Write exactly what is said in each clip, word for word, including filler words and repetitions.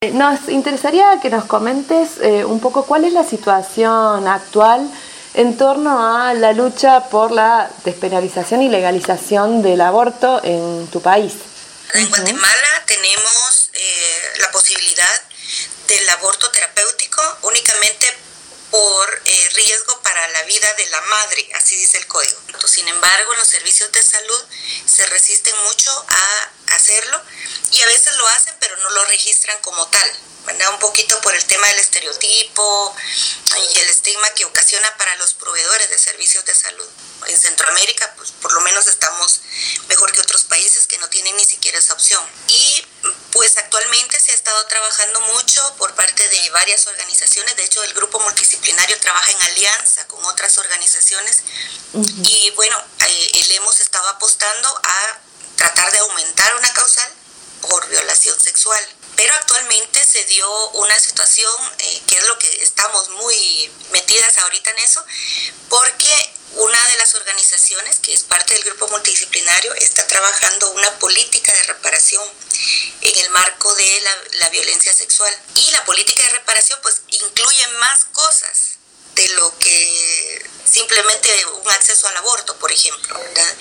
Nos interesaría que nos comentes eh, un poco cuál es la situación actual en torno a la lucha por la despenalización y legalización del aborto en tu país. En Guatemala tenemos eh, la posibilidad del aborto terapéutico únicamente por eh, riesgo para la vida de la madre, así dice el código. Sin embargo, los servicios de salud se resisten mucho a hacerlo y a veces lo hacen, pero no lo registran como tal, ¿verdad? Un poquito por el tema del estereotipo y el estigma que ocasiona para los proveedores de servicios de salud. En Centroamérica, pues por lo menos estamos mejor que otros países que no tienen ni siquiera esa opción. Y pues actualmente se ha estado trabajando mucho por parte de varias organizaciones. De hecho, el grupo multidisciplinario trabaja en alianza con otras organizaciones. Uh-huh. Y bueno, eh, le hemos estado apostando a tratar de aumentar una causal por violación sexual. Pero actualmente se dio una situación eh, que es lo que estamos muy metidas ahorita en eso, porque una de las organizaciones que es parte del grupo multidisciplinario está trabajando una política de reparación en el marco de la, la violencia sexual. Y la política de reparación pues incluye más cosas de lo que simplemente un acceso al aborto, por ejemplo, ¿verdad?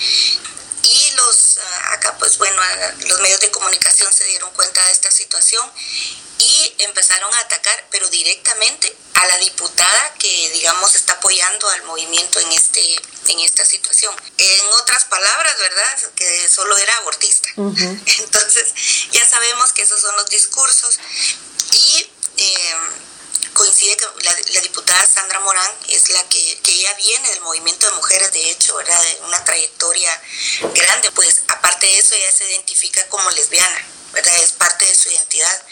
Y los, acá pues bueno, los medios de comunicación se dieron cuenta de esta situación y empezaron a atacar, pero directamente a la diputada que, digamos, está apoyando al movimiento en este en esta situación. En otras palabras, ¿verdad? Que solo era abortista. Uh-huh. Entonces, ya sabemos que esos son los discursos y eh, coincide que la, la diputada Sandra Morán es la que, que ella viene del movimiento de mujeres, de hecho, ¿verdad? De una trayectoria grande, pues aparte de eso ella se identifica como lesbiana, ¿verdad? Es parte de su identidad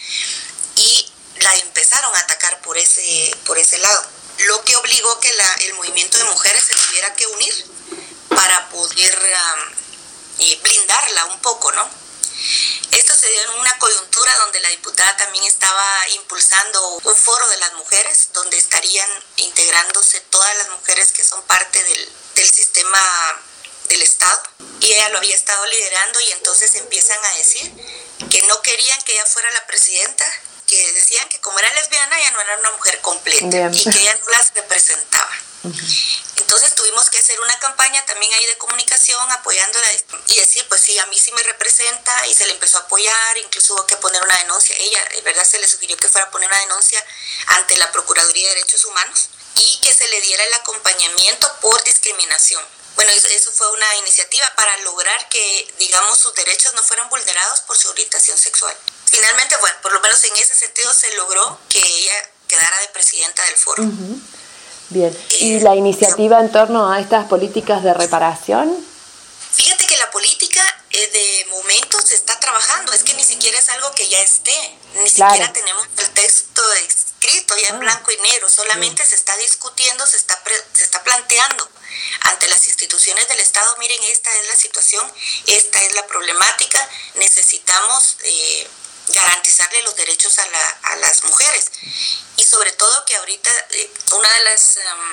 y la empezaron a atacar por ese, por ese lado, lo que obligó que la, el movimiento de mujeres se tuviera que unir para poder um, y blindarla un poco, ¿no? Esto se dio en una coyuntura donde la diputada también estaba impulsando un foro de las mujeres, donde estarían integrándose todas las mujeres que son parte del, del sistema del Estado. Y ella lo había estado liderando y entonces empiezan a decir que no querían que ella fuera la presidenta, que decían que como era lesbiana ella no era una mujer completa. Bien. Y que ella no las representaba. Uh-huh. Entonces tuvimos que hacer una campaña también ahí de comunicación apoyándola y decir, pues sí, a mí sí me representa, y se le empezó a apoyar, incluso hubo que poner una denuncia. Ella, de verdad, se le sugirió que fuera a poner una denuncia ante la Procuraduría de Derechos Humanos y que se le diera el acompañamiento por discriminación. Bueno, eso, eso fue una iniciativa para lograr que, digamos, sus derechos no fueran vulnerados por su orientación sexual. Finalmente, bueno, por lo menos en ese sentido se logró que ella quedara de presidenta del foro. Uh-huh. Bien, ¿y la iniciativa en torno a estas políticas de reparación? Fíjate que la política eh, de momento se está trabajando, es que ni siquiera es algo que ya esté, ni claro. siquiera tenemos el texto escrito ya ah. en blanco y negro, solamente sí. se está discutiendo, se está, pre- se está planteando ante las instituciones del Estado, miren, esta es la situación, esta es la problemática, necesitamos eh, garantizarle los derechos a, la, a las mujeres. Y sobre todo que ahorita eh, una de las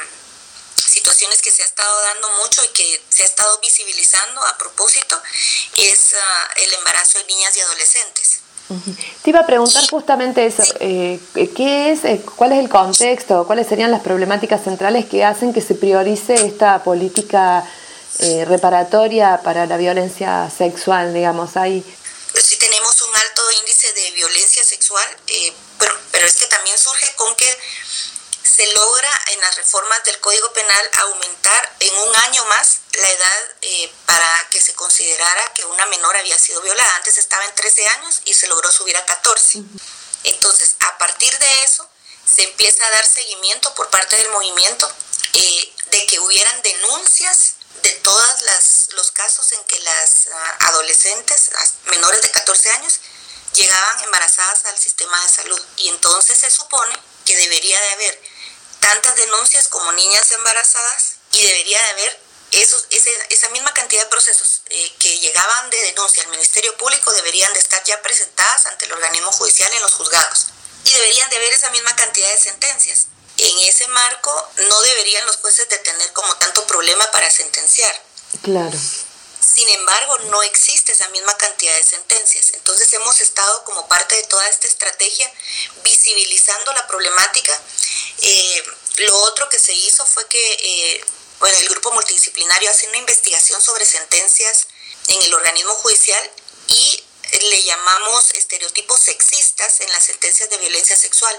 um, situaciones que se ha estado dando mucho y que se ha estado visibilizando a propósito es uh, el embarazo de niñas y adolescentes. Uh-huh. Te iba a preguntar y, justamente eso, sí. eh, ¿qué es, eh, cuál es el contexto, cuáles serían las problemáticas centrales que hacen que se priorice esta política eh, reparatoria para la violencia sexual, digamos, ahí? Pues sí tenemos un alto índice de violencia sexual, eh, pero, pero es que también surge con que se logra en las reformas del Código Penal aumentar en un año más la edad eh, para que se considerara que una menor había sido violada. Antes estaba en trece años y se logró subir a catorce. Uh-huh. Entonces, a partir de eso, se empieza a dar seguimiento por parte del movimiento eh, de que hubieran denuncias de todos los casos en que las uh, adolescentes, las menores de catorce años, llegaban embarazadas al sistema de salud. Y entonces se supone que debería de haber tantas denuncias como niñas embarazadas y debería de haber esos, ese, esa misma cantidad de procesos eh, que llegaban de denuncia al Ministerio Público deberían de estar ya presentadas ante el organismo judicial en los juzgados. Y deberían de haber esa misma cantidad de sentencias. En ese marco no deberían los jueces de tener como tanto problema para sentenciar. Claro. Sin embargo, no existe esa misma cantidad de sentencias. Entonces hemos estado como parte de toda esta estrategia visibilizando la problemática. Eh, lo otro que se hizo fue que eh, bueno, el grupo multidisciplinario hace una investigación sobre sentencias en el organismo judicial y le llamamos estereotipos sexistas en las sentencias de violencia sexual.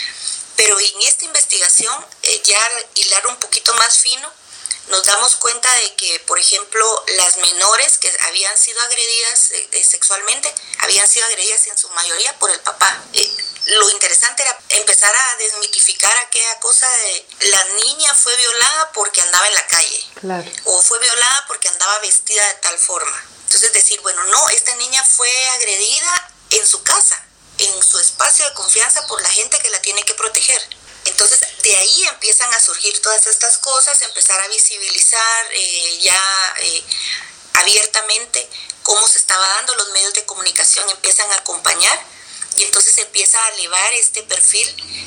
Pero en esta investigación, eh, ya al hilar un poquito más fino, nos damos cuenta de que, por ejemplo, las menores que habían sido agredidas eh, sexualmente, habían sido agredidas en su mayoría por el papá. Eh, lo interesante era empezar a desmitificar aquella cosa de la niña fue violada porque andaba en la calle. Claro. O fue violada porque andaba vestida de tal forma. Entonces decir, bueno, no, esta niña fue agredida en su casa, en su espacio de confianza por la gente que la tiene que proteger. Entonces, de ahí empiezan a surgir todas estas cosas, empezar a visibilizar eh, ya eh, abiertamente cómo se estaba dando, los medios de comunicación empiezan a acompañar y entonces empieza a elevar este perfil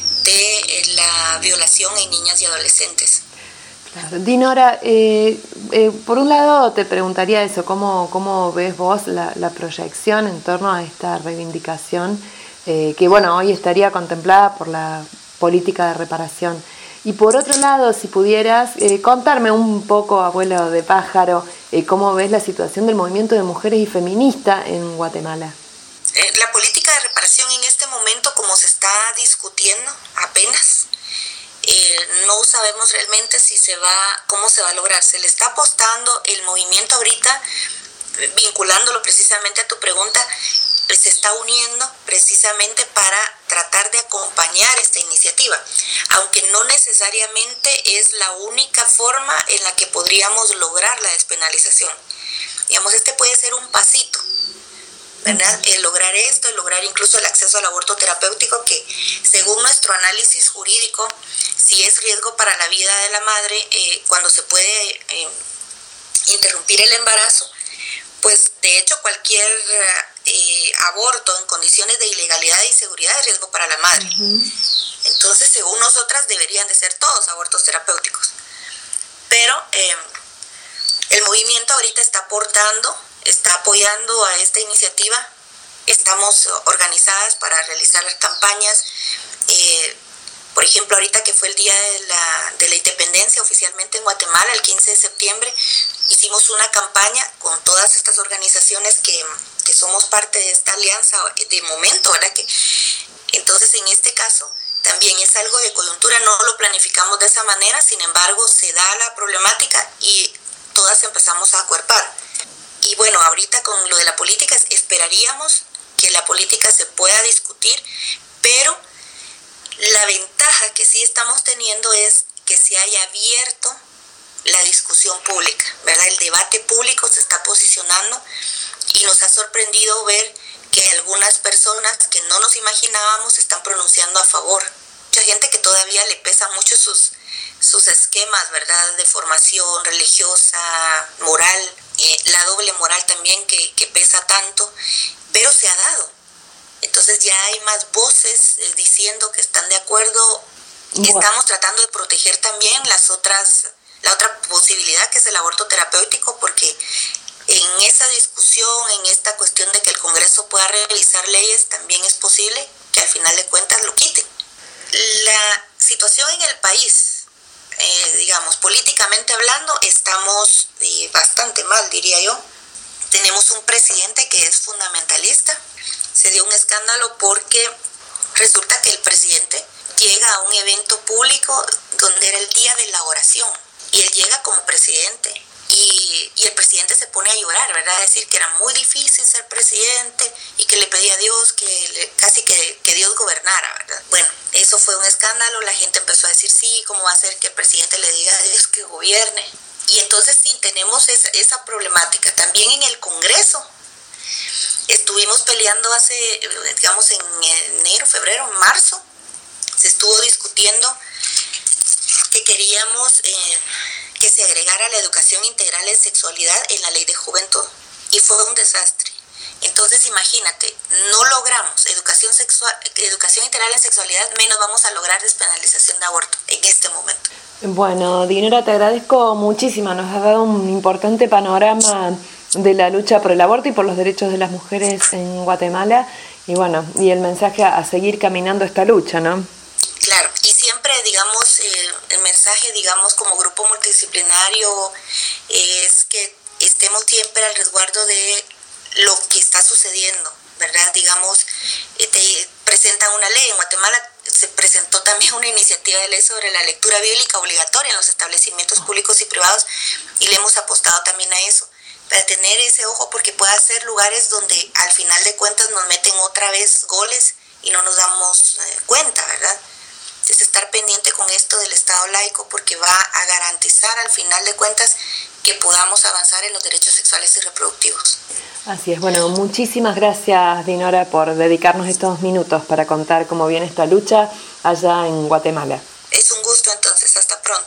de eh, la violación en niñas y adolescentes. Claro. Dinora, eh, eh, por un lado te preguntaría eso, ¿cómo, cómo ves vos la, la proyección en torno a esta reivindicación eh, que, bueno, hoy estaría contemplada por la política de reparación? Y por otro lado, si pudieras eh, contarme un poco, abuelo de pájaro, eh, cómo ves la situación del movimiento de mujeres y feminista en Guatemala. Eh, la política de reparación en este momento, como se está discutiendo apenas, eh, no sabemos realmente si se va, cómo se va a lograr. Se le está apostando el movimiento ahorita, vinculándolo precisamente a tu pregunta, se está uniendo precisamente para tratar de acompañar esta iniciativa, aunque no necesariamente es la única forma en la que podríamos lograr la despenalización. Digamos, este puede ser un pasito, ¿verdad? El lograr esto, el lograr incluso el acceso al aborto terapéutico, que según nuestro análisis jurídico, si es riesgo para la vida de la madre, eh, cuando se puede eh, interrumpir el embarazo, pues de hecho cualquier eh, aborto en condiciones de ilegalidad e inseguridad es riesgo para la madre. Uh-huh. Entonces, según nosotras, deberían de ser todos abortos terapéuticos. Pero eh, el movimiento ahorita está aportando, está apoyando a esta iniciativa. Estamos organizadas para realizar campañas. Eh, por ejemplo, ahorita que fue el Día de la, de la Independencia oficialmente en Guatemala, el quince de septiembre, hicimos una campaña con todas estas organizaciones que, que somos parte de esta alianza de momento, ¿verdad? Que, entonces, en este caso, también es algo de coyuntura, no lo planificamos de esa manera, sin embargo, se da la problemática y todas empezamos a acuerpar. Y bueno, ahorita con lo de la política, esperaríamos que la política se pueda discutir, pero la ventaja que sí estamos teniendo es que se haya abierto la discusión pública, ¿verdad? El debate público se está posicionando y nos ha sorprendido ver que algunas personas que no nos imaginábamos se están pronunciando a favor. Mucha gente que todavía le pesa mucho sus, sus esquemas, ¿verdad? De formación religiosa, moral, eh, la doble moral también que, que pesa tanto, pero se ha dado. Entonces ya hay más voces eh, diciendo que están de acuerdo. Bueno. Estamos tratando de proteger también las otras, la otra posibilidad que es el aborto terapéutico, porque en esa discusión, en esta cuestión de que el Congreso pueda realizar leyes, también es posible que al final de cuentas lo quiten. La situación en el país, eh, digamos, políticamente hablando, estamos eh, bastante mal, diría yo. Tenemos un presidente que es fundamentalista. Se dio un escándalo porque resulta que el presidente llega a un evento público donde era el día de la oración y él llega como presidente y, y el presidente se pone a llorar, ¿verdad? A decir que era muy difícil ser presidente y que le pedía a Dios que le, casi que, que Dios gobernara, ¿verdad? Bueno, eso fue un escándalo, la gente empezó a decir sí, ¿cómo va a ser que el presidente le diga a Dios que gobierne? Y entonces sí, tenemos esa, esa problemática. También en el Congreso estuvimos peleando hace, digamos, en enero, febrero, marzo, se estuvo discutiendo que queríamos eh, que se agregara la educación integral en sexualidad en la ley de juventud y fue un desastre. Entonces imagínate, no logramos educación sexual, educación integral en sexualidad, menos vamos a lograr despenalización de aborto en este momento. Bueno, Dinora, te agradezco muchísimo, nos has dado un importante panorama de la lucha por el aborto y por los derechos de las mujeres en Guatemala, y bueno, y el mensaje a, a seguir caminando esta lucha, ¿no? Claro, y siempre, digamos, eh, el mensaje, digamos, como grupo multidisciplinario es que estemos siempre al resguardo de lo que está sucediendo, ¿verdad? Digamos, eh, te presentan una ley. En Guatemala se presentó también una iniciativa de ley sobre la lectura bíblica obligatoria en los establecimientos públicos y privados, y le hemos apostado también a eso, para tener ese ojo, porque puede ser lugares donde al final de cuentas nos meten otra vez goles y no nos damos eh, cuenta, ¿verdad? Es estar pendiente con esto del Estado laico, porque va a garantizar al final de cuentas que podamos avanzar en los derechos sexuales y reproductivos. Así es. Bueno, muchísimas gracias, Dinora, por dedicarnos estos minutos para contar cómo viene esta lucha allá en Guatemala. Es un gusto, entonces, hasta pronto.